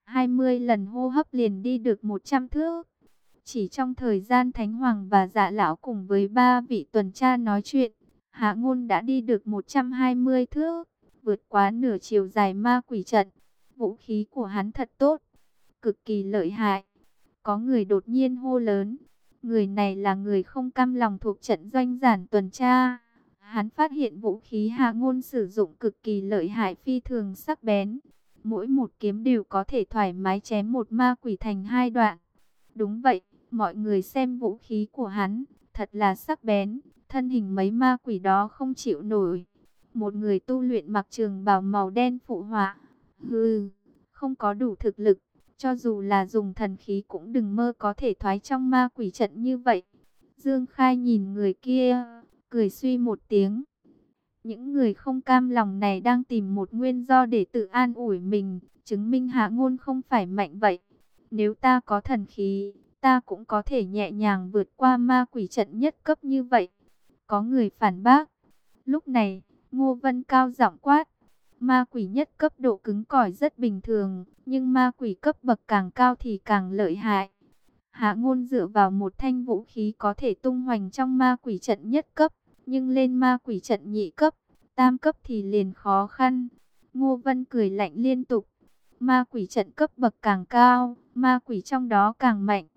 20 lần hô hấp liền đi được 100 thước. Chỉ trong thời gian Thánh Hoàng và Dạ Lão cùng với ba vị tuần tra nói chuyện, Hạ Ngôn đã đi được 120 thước, vượt quá nửa chiều dài ma quỷ trận. Vũ khí của hắn thật tốt, cực kỳ lợi hại. Có người đột nhiên hô lớn. Người này là người không cam lòng thuộc trận doanh Giản tuần tra. Hắn phát hiện vũ khí Hạ Ngôn sử dụng cực kỳ lợi hại, phi thường sắc bén. Mỗi một kiếm đều có thể thoải mái chém một ma quỷ thành hai đoạn. Đúng vậy, mọi người xem vũ khí của hắn, thật là sắc bén. Thân hình mấy ma quỷ đó không chịu nổi. Một người tu luyện mặc trường bào màu đen phụ họa. Hừ, không có đủ thực lực. Cho dù là dùng thần khí cũng đừng mơ có thể thoái trong ma quỷ trận như vậy. Dương Khai nhìn người kia, cười suy một tiếng. Những người không cam lòng này đang tìm một nguyên do để tự an ủi mình, chứng minh Hạ Ngôn không phải mạnh vậy. Nếu ta có thần khí, ta cũng có thể nhẹ nhàng vượt qua ma quỷ trận nhất cấp như vậy. Có người phản bác. Lúc này, Ngô Vân cao giọng quát. Ma quỷ nhất cấp độ cứng cỏi rất bình thường, nhưng ma quỷ cấp bậc càng cao thì càng lợi hại. Hạ Ngôn dựa vào một thanh vũ khí có thể tung hoành trong ma quỷ trận nhất cấp, nhưng lên ma quỷ trận nhị cấp, tam cấp thì liền khó khăn. Ngô Vân cười lạnh liên tục. Ma quỷ trận cấp bậc càng cao, ma quỷ trong đó càng mạnh.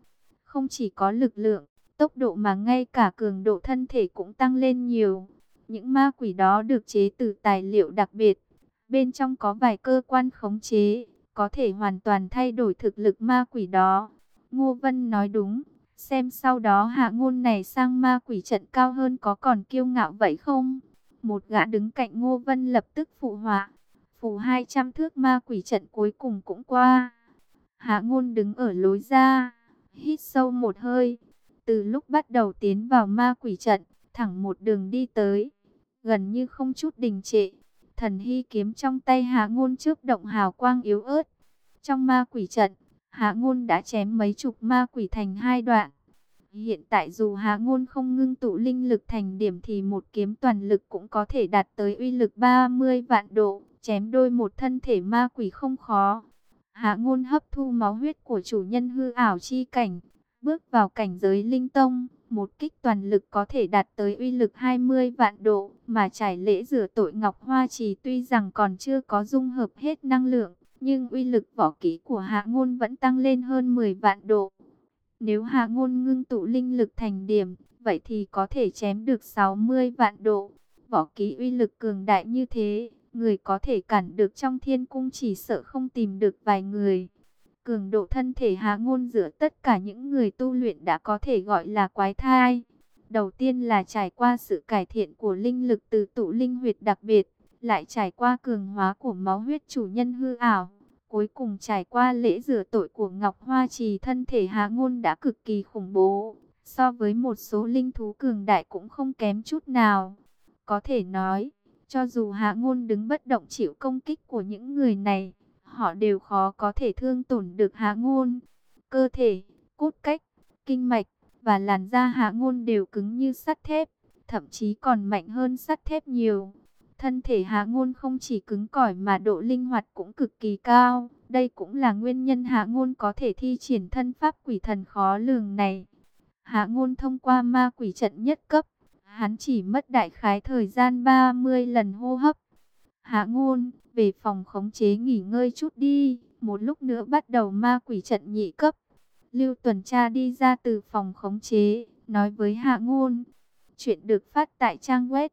Không chỉ có lực lượng, tốc độ mà ngay cả cường độ thân thể cũng tăng lên nhiều. Những ma quỷ đó được chế từ tài liệu đặc biệt. Bên trong có vài cơ quan khống chế, có thể hoàn toàn thay đổi thực lực ma quỷ đó. Ngô Vân nói đúng, xem sau đó hạ ngôn này sang ma quỷ trận cao hơn có còn kiêu ngạo vậy không? Một gã đứng cạnh Ngô Vân lập tức phụ họa. Phủ 200 thước ma quỷ trận cuối cùng cũng qua. Hạ ngôn đứng ở lối ra, hít sâu một hơi. Từ lúc bắt đầu tiến vào ma quỷ trận, thẳng một đường đi tới, gần như không chút đình trệ. Thần hy kiếm trong tay Hạ ngôn chớp động hào quang yếu ớt. Trong ma quỷ trận, Hạ ngôn đã chém mấy chục ma quỷ thành hai đoạn. Hiện tại dù Hạ ngôn không ngưng tụ linh lực thành điểm thì một kiếm toàn lực cũng có thể đạt tới uy lực 30 vạn độ, chém đôi một thân thể ma quỷ không khó. Hạ ngôn hấp thu máu huyết của chủ nhân hư ảo chi cảnh, bước vào cảnh giới linh tông, một kích toàn lực có thể đạt tới uy lực 20 vạn độ, mà trải lễ rửa tội Ngọc Hoa Trì tuy rằng còn chưa có dung hợp hết năng lượng, nhưng uy lực võ kỹ của Hạ ngôn vẫn tăng lên hơn 10 vạn độ. Nếu Hạ ngôn ngưng tụ linh lực thành điểm, vậy thì có thể chém được 60 vạn độ. Võ kỹ uy lực cường đại như thế, người có thể cản được trong thiên cung chỉ sợ không tìm được vài người. Cường độ thân thể Hạ ngôn giữa tất cả những người tu luyện đã có thể gọi là quái thai. Đầu tiên là trải qua sự cải thiện của linh lực từ tụ linh huyệt đặc biệt, lại trải qua cường hóa của máu huyết chủ nhân hư ảo. Cuối cùng trải qua lễ rửa tội của Ngọc Hoa Trì, thân thể Hạ ngôn đã cực kỳ khủng bố. So với một số linh thú cường đại cũng không kém chút nào. Có thể nói, cho dù Hạ ngôn đứng bất động chịu công kích của những người này, họ đều khó có thể thương tổn được Hạ ngôn. Cơ thể, cốt cách, kinh mạch và làn da Hạ ngôn đều cứng như sắt thép, thậm chí còn mạnh hơn sắt thép nhiều. Thân thể Hạ ngôn không chỉ cứng cỏi mà độ linh hoạt cũng cực kỳ cao. Đây cũng là nguyên nhân Hạ ngôn có thể thi triển thân pháp quỷ thần khó lường này. Hạ ngôn thông qua ma quỷ trận nhất cấp, hắn chỉ mất đại khái thời gian 30 lần hô hấp. Hạ ngôn, về phòng khống chế nghỉ ngơi chút đi, một lúc nữa bắt đầu ma quỷ trận nhị cấp. Lưu tuần tra đi ra từ phòng khống chế, nói với Hạ ngôn. Chuyện được phát tại trang web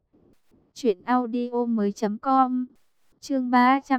truyệnaudiomoi.com. Chương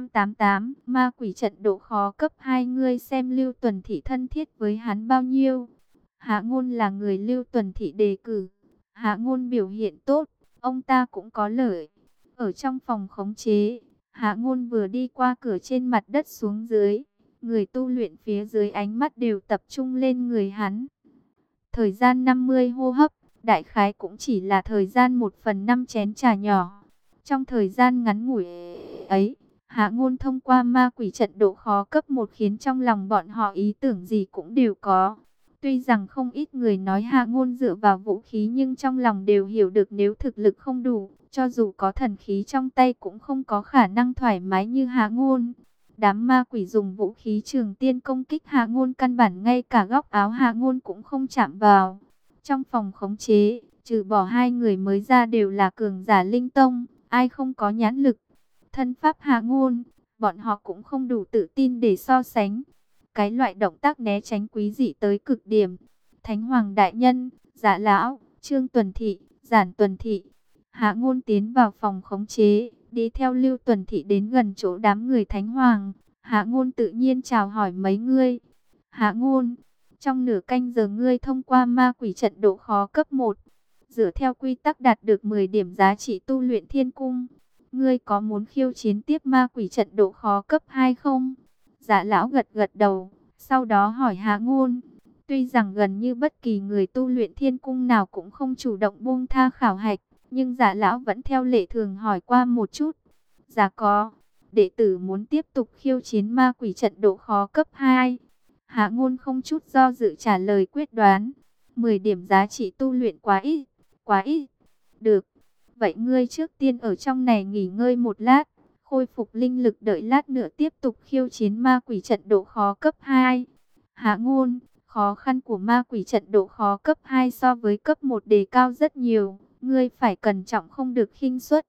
388, ma quỷ trận độ khó cấp 2. Ngươi xem Lưu Tuần Thị thân thiết với hắn bao nhiêu? Hạ ngôn là người Lưu Tuần Thị đề cử. Hạ ngôn biểu hiện tốt, ông ta cũng có lợi. Ở trong phòng khống chế, Hạ ngôn vừa đi qua cửa trên mặt đất xuống dưới, người tu luyện phía dưới ánh mắt đều tập trung lên người hắn. Thời gian 50 hô hấp, đại khái cũng chỉ là thời gian 1/5 chén trà nhỏ. Trong thời gian ngắn ngủi ấy, Hạ ngôn thông qua ma quỷ trận độ khó cấp 1 khiến trong lòng bọn họ ý tưởng gì cũng đều có. Tuy rằng không ít người nói Hạ ngôn dựa vào vũ khí, nhưng trong lòng đều hiểu được nếu thực lực không đủ, cho dù có thần khí trong tay cũng không có khả năng thoải mái như Hạ ngôn. Đám ma quỷ dùng vũ khí trường tiên công kích Hạ ngôn, căn bản ngay cả góc áo Hạ ngôn cũng không chạm vào. Trong phòng khống chế, trừ bỏ hai người mới ra đều là cường giả linh tông, ai không có nhãn lực. Thân pháp Hạ ngôn, bọn họ cũng không đủ tự tin để so sánh. Cái loại động tác né tránh quý dị tới cực điểm. Thánh Hoàng đại nhân, Dạ lão, Trương Tuần Thị, Giản Tuần Thị. Hạ ngôn tiến vào phòng khống chế, đi theo Lưu Tuần Thị đến gần chỗ đám người Thánh Hoàng. Hạ ngôn tự nhiên chào hỏi mấy ngươi. Hạ ngôn, trong nửa canh giờ ngươi thông qua ma quỷ trận độ khó cấp 1. Dựa theo quy tắc đạt được 10 điểm giá trị tu luyện thiên cung. Ngươi có muốn khiêu chiến tiếp ma quỷ trận độ khó cấp 2 không? Dạ lão gật gật đầu, sau đó hỏi Hạ ngôn. Tuy rằng gần như bất kỳ người tu luyện thiên cung nào cũng không chủ động buông tha khảo hạch, nhưng Dạ lão vẫn theo lệ thường hỏi qua một chút. Dạ có, đệ tử muốn tiếp tục khiêu chiến ma quỷ trận độ khó cấp 2. Hạ ngôn không chút do dự trả lời quyết đoán. 10 điểm giá trị tu luyện quá ít, quá ít. Được, vậy ngươi trước tiên ở trong này nghỉ ngơi một lát, khôi phục linh lực, đợi lát nữa tiếp tục khiêu chiến ma quỷ trận độ khó cấp 2. Hạ ngôn, khó khăn của ma quỷ trận độ khó cấp 2 so với cấp 1 đề cao rất nhiều, ngươi phải cẩn trọng không được khinh suất.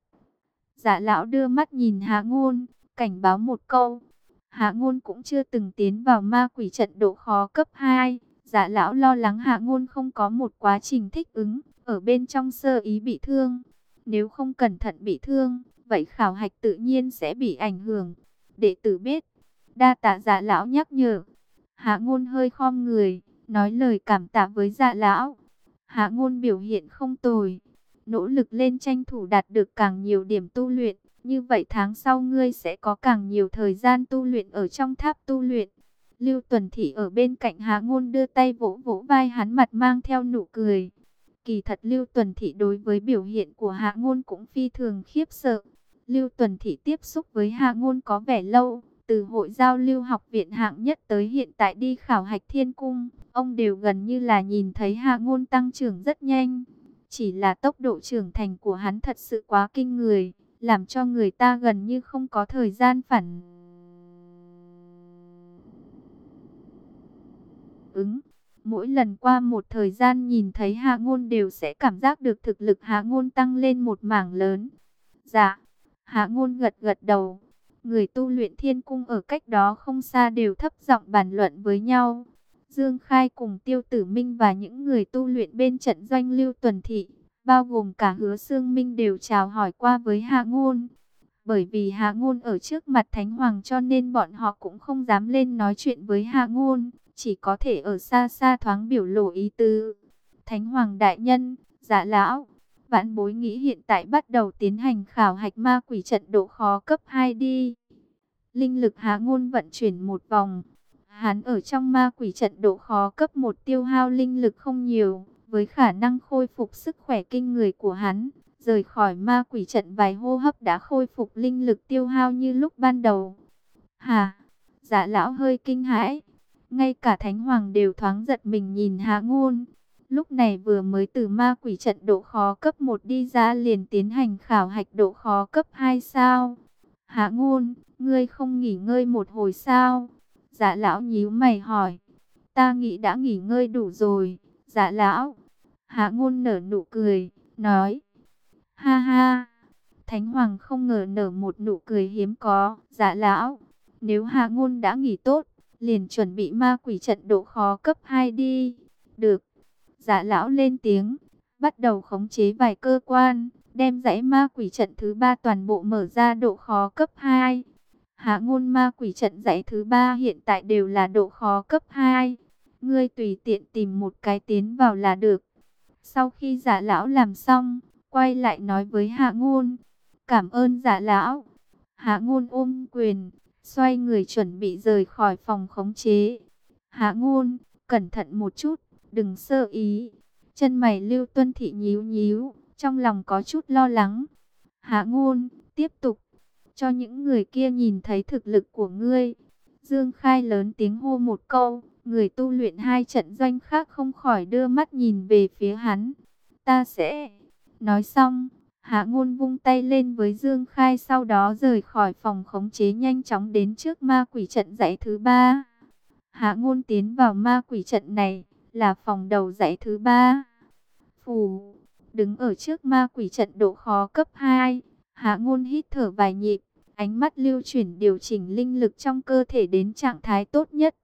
Dạ lão đưa mắt nhìn Hạ ngôn, cảnh báo một câu. Hạ ngôn cũng chưa từng tiến vào ma quỷ trận độ khó cấp 2, Dạ lão lo lắng Hạ Ngôn không có một quá trình thích ứng, ở bên trong sơ ý bị thương. Nếu không cẩn thận bị thương, vậy khảo hạch tự nhiên sẽ bị ảnh hưởng. Đệ tử biết, đa tạ Dạ lão nhắc nhở. Hạ Ngôn hơi khom người, nói lời cảm tạ với Dạ lão. Hạ Ngôn biểu hiện không tồi, nỗ lực lên tranh thủ đạt được càng nhiều điểm tu luyện. Như vậy tháng sau ngươi sẽ có càng nhiều thời gian tu luyện ở trong tháp tu luyện. Lưu Tuần Thị ở bên cạnh Hạ Ngôn đưa tay vỗ vỗ vai hắn, mặt mang theo nụ cười. Kỳ thật Lưu Tuần Thị đối với biểu hiện của Hạ Ngôn cũng phi thường khiếp sợ. Lưu Tuần Thị tiếp xúc với Hạ Ngôn có vẻ lâu, từ hội giao lưu học viện hạng nhất tới hiện tại đi khảo hạch thiên cung, ông đều gần như là nhìn thấy Hạ Ngôn tăng trưởng rất nhanh. Chỉ là tốc độ trưởng thành của hắn thật sự quá kinh người, làm cho người ta gần như không có thời gian phản ứng. Mỗi lần qua một thời gian nhìn thấy Hạ Ngôn đều sẽ cảm giác được thực lực Hạ Ngôn tăng lên một mảng lớn. Dạ, Hạ Ngôn gật gật đầu. Người tu luyện thiên cung ở cách đó không xa đều thấp giọng bàn luận với nhau. Dương Khai cùng Tiêu Tử Minh và những người tu luyện bên trận doanh Lưu Tuần Thị, bao gồm cả Hứa Xương Minh, đều chào hỏi qua với Hạ Ngôn. Bởi vì Hạ Ngôn ở trước mặt Thánh Hoàng cho nên bọn họ cũng không dám lên nói chuyện với Hạ Ngôn, chỉ có thể ở xa xa thoáng biểu lộ ý tứ. Thánh Hoàng đại nhân, Dạ lão, vãn bối nghĩ hiện tại bắt đầu tiến hành khảo hạch ma quỷ trận độ khó cấp 2 đi. Linh lực Hạ Ngôn vận chuyển một vòng. Hắn ở trong ma quỷ trận độ khó cấp 1 tiêu hao linh lực không nhiều, với khả năng khôi phục sức khỏe kinh người của hắn. Rời khỏi ma quỷ trận vài hô hấp đã khôi phục linh lực tiêu hao như lúc ban đầu. Hà, Dạ lão hơi kinh hãi. Ngay cả Thánh Hoàng đều thoáng giật mình nhìn Hạ Ngôn. Lúc này vừa mới từ ma quỷ trận độ khó cấp 1 đi ra liền tiến hành khảo hạch độ khó cấp 2 sao? Hạ Ngôn, ngươi không nghỉ ngơi một hồi sao? Dạ lão nhíu mày hỏi. Ta nghĩ đã nghỉ ngơi đủ rồi, Dạ lão. Hạ Ngôn nở nụ cười, nói. Ha ha, Thánh Hoàng không ngờ nở một nụ cười hiếm có. Dạ lão, nếu Hạ Ngôn đã nghỉ tốt, liền chuẩn bị ma quỷ trận độ khó cấp 2 đi. Được. Dạ lão lên tiếng, bắt đầu khống chế vài cơ quan, đem dãy ma quỷ trận thứ 3 toàn bộ mở ra độ khó cấp 2. Hạ Ngôn, ma quỷ trận dãy thứ 3 hiện tại đều là độ khó cấp 2. Ngươi tùy tiện tìm một cái tiến vào là được. Sau khi Dạ lão làm xong, quay lại nói với Hạ Ngôn, cảm ơn Dạ lão. Hạ Ngôn ôm quyền, xoay người chuẩn bị rời khỏi phòng khống chế. Hạ Ngôn, cẩn thận một chút, đừng sơ ý. Chân mày Lưu Tuân Thị nhíu nhíu, trong lòng có chút lo lắng. Hạ Ngôn, tiếp tục, cho những người kia nhìn thấy thực lực của ngươi. Dương Khai lớn tiếng hô một câu, người tu luyện hai trận doanh khác không khỏi đưa mắt nhìn về phía hắn. Ta sẽ... Nói xong, Hạ Ngôn vung tay lên với Dương Khai, sau đó rời khỏi phòng khống chế nhanh chóng đến trước ma quỷ trận dãy thứ 3. Hạ Ngôn tiến vào ma quỷ trận này, là phòng đầu dãy thứ 3. Phù, đứng ở trước ma quỷ trận độ khó cấp 2, Hạ Ngôn hít thở vài nhịp, ánh mắt lưu chuyển điều chỉnh linh lực trong cơ thể đến trạng thái tốt nhất.